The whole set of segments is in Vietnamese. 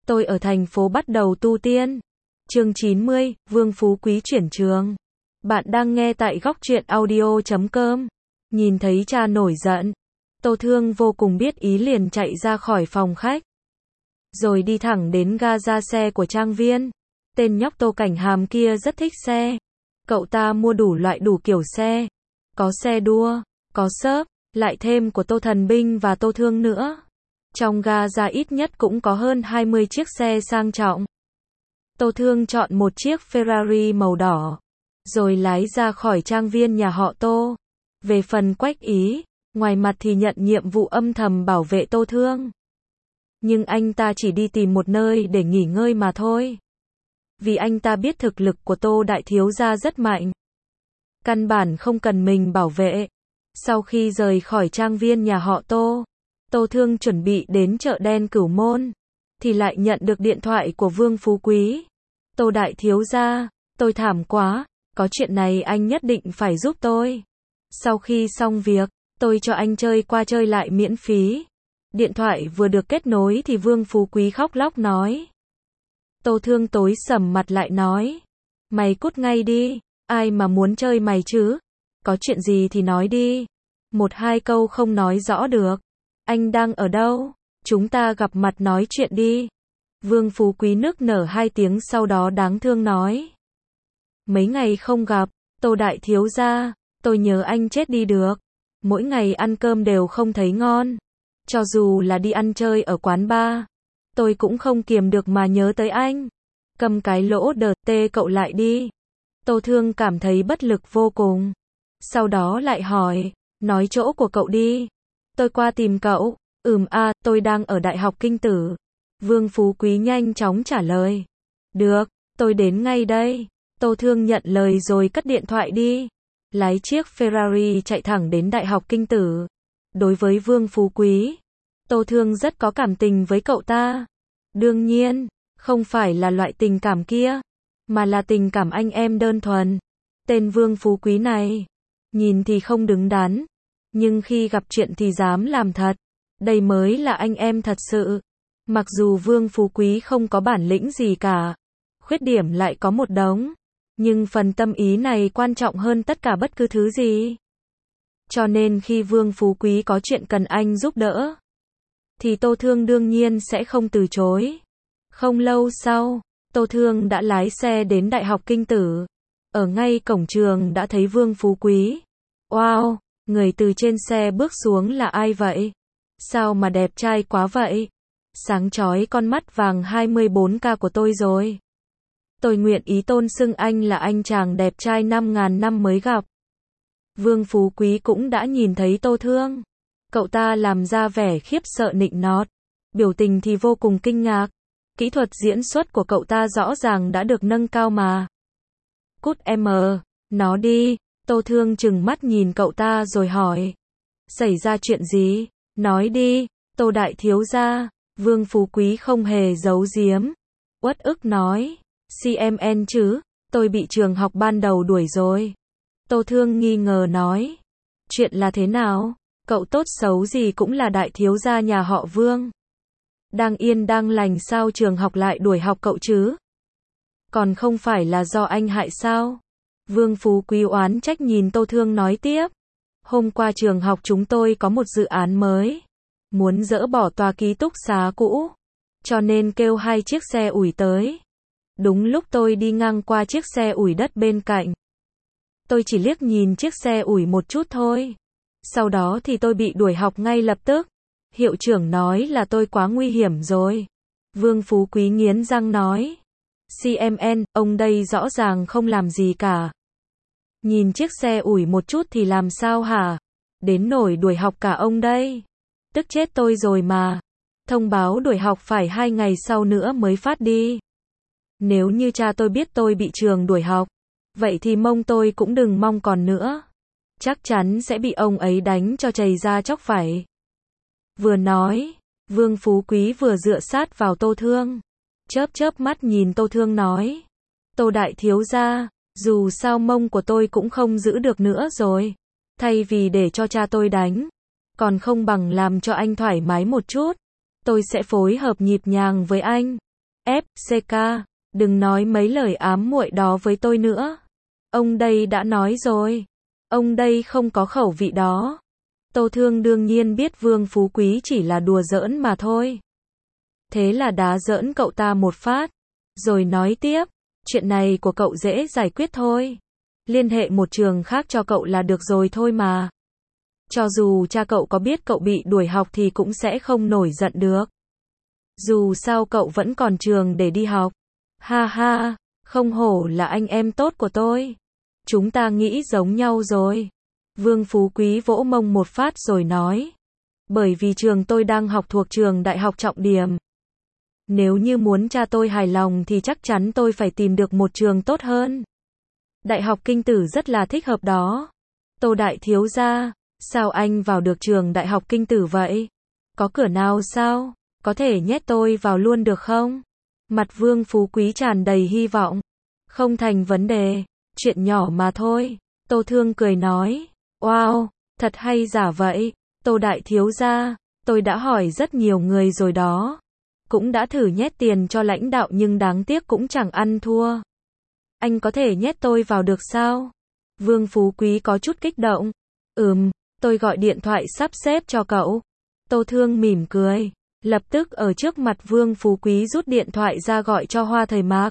Tôi ở thành phố bắt đầu tu tiên. Chương 90, Vương Phú Quý chuyển trường. Bạn đang nghe tại góc truyện audio.com. Nhìn thấy cha nổi giận, Tô Thương vô cùng biết ý liền chạy ra khỏi phòng khách. Rồi đi thẳng đến ga ra xe của Trang Viên. Tên nhóc Tô Cảnh Hàm kia rất thích xe. Cậu ta mua đủ loại đủ kiểu xe. Có xe đua, có xớp, lại thêm của Tô Thần Binh và Tô Thương nữa. Trong ga ra ít nhất cũng có hơn 20 chiếc xe sang trọng. Tô Thương chọn một chiếc Ferrari màu đỏ, rồi lái ra khỏi Trang Viên nhà họ Tô. Về phần Quách Ý, ngoài mặt thì nhận nhiệm vụ âm thầm bảo vệ Tô Thương. Nhưng anh ta chỉ đi tìm một nơi để nghỉ ngơi mà thôi. Vì anh ta biết thực lực của Tô đại thiếu gia rất mạnh. Căn bản không cần mình bảo vệ. Sau khi rời khỏi Trang Viên nhà họ Tô, Tô Thương chuẩn bị đến chợ đen Cửu Môn, thì lại nhận được điện thoại của Vương Phú Quý. Tô đại thiếu gia, tôi thảm quá, có chuyện này anh nhất định phải giúp tôi. Sau khi xong việc, tôi cho anh chơi qua chơi lại miễn phí. Điện thoại vừa được kết nối thì Vương Phú Quý khóc lóc nói. Tô Thương tối sầm mặt lại nói. Mày cút ngay đi, ai mà muốn chơi mày chứ? Có chuyện gì thì nói đi. Một hai câu không nói rõ được. Anh đang ở đâu? Chúng ta gặp mặt nói chuyện đi. Vương Phú Quý nức nở 2 tiếng sau đó đáng thương nói. Mấy ngày không gặp, Tô đại thiếu gia, tôi nhớ anh chết đi được. Mỗi ngày ăn cơm đều không thấy ngon. Cho dù là đi ăn chơi ở quán bar, tôi cũng không kiềm được mà nhớ tới anh. Cầm cái lỗ đợt tê cậu lại đi. Tô Thương cảm thấy bất lực vô cùng. Sau đó lại hỏi, nói chỗ của cậu đi. Tôi qua tìm cậu. Tôi đang ở Đại học Kinh Tử. Vương Phú Quý nhanh chóng trả lời. Được, tôi đến ngay đây. Tô Thương nhận lời rồi cất điện thoại đi. Lái chiếc Ferrari chạy thẳng đến Đại học Kinh Tử. Đối với Vương Phú Quý, Tô Thương rất có cảm tình với cậu ta. Đương nhiên, không phải là loại tình cảm kia, mà là tình cảm anh em đơn thuần. Tên Vương Phú Quý này, nhìn thì không đứng đắn, nhưng khi gặp chuyện thì dám làm thật. Đây mới là anh em thật sự. Mặc dù Vương Phú Quý không có bản lĩnh gì cả, khuyết điểm lại có một đống, nhưng phần tâm ý này quan trọng hơn tất cả bất cứ thứ gì. Cho nên khi Vương Phú Quý có chuyện cần anh giúp đỡ, thì Tô Thương đương nhiên sẽ không từ chối. Không lâu sau, Tô Thương đã lái xe đến Đại học Kinh Tử. Ở ngay cổng trường đã thấy Vương Phú Quý. Wow, người từ trên xe bước xuống là ai vậy? Sao mà đẹp trai quá vậy? Sáng chói con mắt vàng 24K của tôi rồi. Tôi nguyện ý tôn xưng anh là anh chàng đẹp trai 5.000 năm mới gặp. Vương Phú Quý cũng đã nhìn thấy Tô Thương. Cậu ta làm ra vẻ khiếp sợ nịnh nọt. Biểu tình thì vô cùng kinh ngạc. Kỹ thuật diễn xuất của cậu ta rõ ràng đã được nâng cao mà. Cút nó đi. Tô Thương trừng mắt nhìn cậu ta rồi hỏi. Xảy ra chuyện gì? Nói đi. Tô đại thiếu gia. Vương Phú Quý không hề giấu giếm. Uất ức nói. CMN chứ? Tôi bị trường học ban đầu đuổi rồi. Tô Thương nghi ngờ nói. Chuyện là thế nào? Cậu tốt xấu gì cũng là đại thiếu gia nhà họ Vương. Đang yên đang lành sao trường học lại đuổi học cậu chứ? Còn không phải là do anh hại sao? Vương Phú Quý oán trách nhìn Tô Thương nói tiếp. Hôm qua trường học chúng tôi có một dự án mới. Muốn dỡ bỏ tòa ký túc xá cũ. Cho nên kêu 2 chiếc xe ủi tới. Đúng lúc tôi đi ngang qua chiếc xe ủi đất bên cạnh. Tôi chỉ liếc nhìn chiếc xe ủi một chút thôi. Sau đó thì tôi bị đuổi học ngay lập tức. Hiệu trưởng nói là tôi quá nguy hiểm rồi. Vương Phú Quý nghiến răng nói. CMN, ông đây rõ ràng không làm gì cả. Nhìn chiếc xe ủi một chút thì làm sao hả? Đến nổi đuổi học cả ông đây. Tức chết tôi rồi mà. Thông báo đuổi học phải 2 ngày sau nữa mới phát đi. Nếu như cha tôi biết tôi bị trường đuổi học, vậy thì mông tôi cũng đừng mong còn nữa. Chắc chắn sẽ bị ông ấy đánh cho chày ra chóc vảy. Vừa nói, Vương Phú Quý vừa dựa sát vào Tô Thương. Chớp mắt nhìn Tô Thương nói. Tô đại thiếu gia, dù sao mông của tôi cũng không giữ được nữa rồi. Thay vì để cho cha tôi đánh, còn không bằng làm cho anh thoải mái một chút. Tôi sẽ phối hợp nhịp nhàng với anh. FCK, đừng nói mấy lời ám muội đó với tôi nữa. Ông đây đã nói rồi. Ông đây không có khẩu vị đó. Tô Thương đương nhiên biết Vương Phú Quý chỉ là đùa giỡn mà thôi. Thế là đá giỡn cậu ta một phát. Rồi nói tiếp, chuyện này của cậu dễ giải quyết thôi. Liên hệ một trường khác cho cậu là được rồi thôi mà. Cho dù cha cậu có biết cậu bị đuổi học thì cũng sẽ không nổi giận được. Dù sao cậu vẫn còn trường để đi học. Ha ha, không hổ là anh em tốt của tôi. Chúng ta nghĩ giống nhau rồi. Vương Phú Quý vỗ mông một phát rồi nói. Bởi vì trường tôi đang học thuộc trường đại học trọng điểm. Nếu như muốn cha tôi hài lòng thì chắc chắn tôi phải tìm được một trường tốt hơn. Đại học Kinh Tử rất là thích hợp đó. Tô đại thiếu gia, sao anh vào được trường đại học Kinh Tử vậy? Có cửa nào sao? Có thể nhét tôi vào luôn được không? Mặt Vương Phú Quý tràn đầy hy vọng. Không thành vấn đề, chuyện nhỏ mà thôi. Tô Thương cười nói. Wow, thật hay giả vậy. Tô đại thiếu gia, tôi đã hỏi rất nhiều người rồi đó. Cũng đã thử nhét tiền cho lãnh đạo nhưng đáng tiếc cũng chẳng ăn thua. Anh có thể nhét tôi vào được sao? Vương Phú Quý có chút kích động. Tôi gọi điện thoại sắp xếp cho cậu. Tô Thương mỉm cười. Lập tức ở trước mặt Vương Phú Quý rút điện thoại ra gọi cho Hoa Thời Mạc.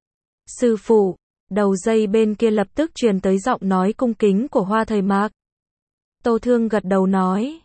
Sư phụ, đầu dây bên kia lập tức truyền tới giọng nói cung kính của Hoa Thời Mạc. Tô Thương gật đầu nói.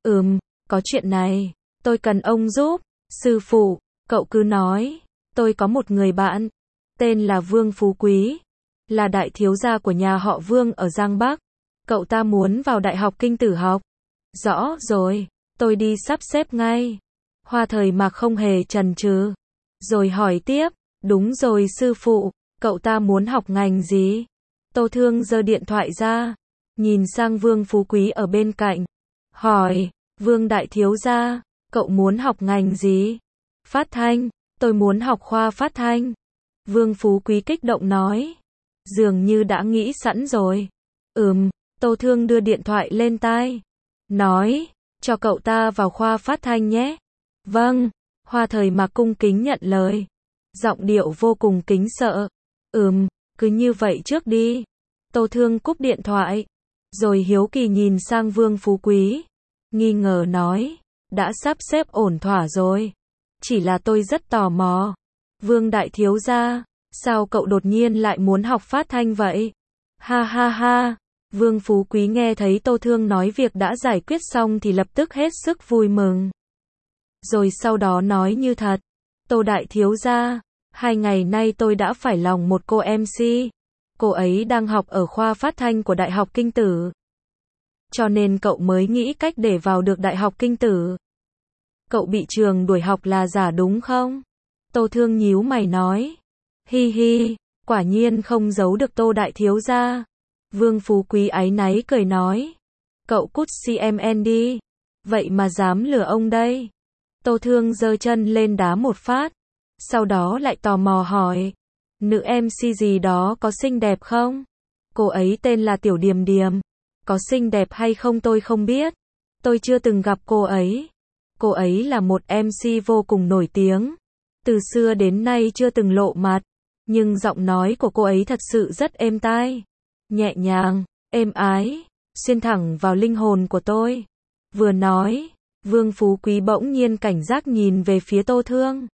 Có chuyện này, tôi cần ông giúp. Sư phụ, cậu cứ nói. Tôi có một người bạn, tên là Vương Phú Quý, là đại thiếu gia của nhà họ Vương ở Giang Bắc. Cậu ta muốn vào Đại học Kinh Tử học. Rõ rồi, tôi đi sắp xếp ngay. Hoa Thời Mạc không hề chần chừ, rồi hỏi tiếp, đúng rồi sư phụ, cậu ta muốn học ngành gì? Tô Thương giơ điện thoại ra, nhìn sang Vương Phú Quý ở bên cạnh, hỏi, Vương đại thiếu gia, cậu muốn học ngành gì? Phát thanh, tôi muốn học khoa phát thanh. Vương Phú Quý kích động nói, dường như đã nghĩ sẵn rồi. Tô Thương đưa điện thoại lên tai, nói, cho cậu ta vào khoa phát thanh nhé. Vâng, Hoa Thời Mạc cung kính nhận lời, giọng điệu vô cùng kính sợ. Cứ như vậy trước đi. Tô Thương cúp điện thoại, rồi hiếu kỳ nhìn sang Vương Phú Quý, nghi ngờ nói, đã sắp xếp ổn thỏa rồi. Chỉ là tôi rất tò mò. Vương đại thiếu gia, sao cậu đột nhiên lại muốn học phát thanh vậy? Ha ha ha. Vương Phú Quý nghe thấy Tô Thương nói việc đã giải quyết xong thì lập tức hết sức vui mừng. Rồi sau đó nói như thật. Tô đại thiếu gia, 2 ngày nay tôi đã phải lòng một cô MC. Cô ấy đang học ở khoa phát thanh của Đại học Kinh Tử. Cho nên cậu mới nghĩ cách để vào được Đại học Kinh Tử. Cậu bị trường đuổi học là giả đúng không? Tô Thương nhíu mày nói. Hi hi, quả nhiên không giấu được Tô đại thiếu gia. Vương Phú Quý áy náy cười nói. Cậu cút CMN đi. Vậy mà dám lừa ông đây. Tô Thương giơ chân lên đá một phát. Sau đó lại tò mò hỏi. Nữ MC gì đó có xinh đẹp không? Cô ấy tên là Tiểu Điềm Điềm. Có xinh đẹp hay không tôi không biết. Tôi chưa từng gặp cô ấy. Cô ấy là một MC vô cùng nổi tiếng. Từ xưa đến nay chưa từng lộ mặt. Nhưng giọng nói của cô ấy thật sự rất êm tai. Nhẹ nhàng, êm ái, xuyên thẳng vào linh hồn của tôi. Vừa nói, Vương Phú Quý bỗng nhiên cảnh giác nhìn về phía Tô Thương.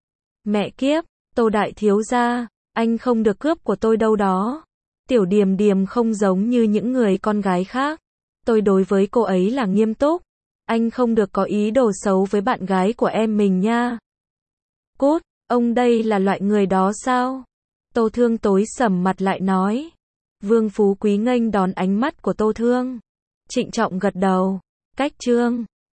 Mẹ kiếp, Tô đại thiếu gia, anh không được cướp của tôi đâu đó. Tiểu Điềm Điềm không giống như những người con gái khác. Tôi đối với cô ấy là nghiêm túc. Anh không được có ý đồ xấu với bạn gái của em mình nha. Cút, ông đây là loại người đó sao? Tô Thương tối sầm mặt lại nói. Vương Phú Quý nghênh đón ánh mắt của Tô Thương. Trịnh trọng gật đầu. Cách chương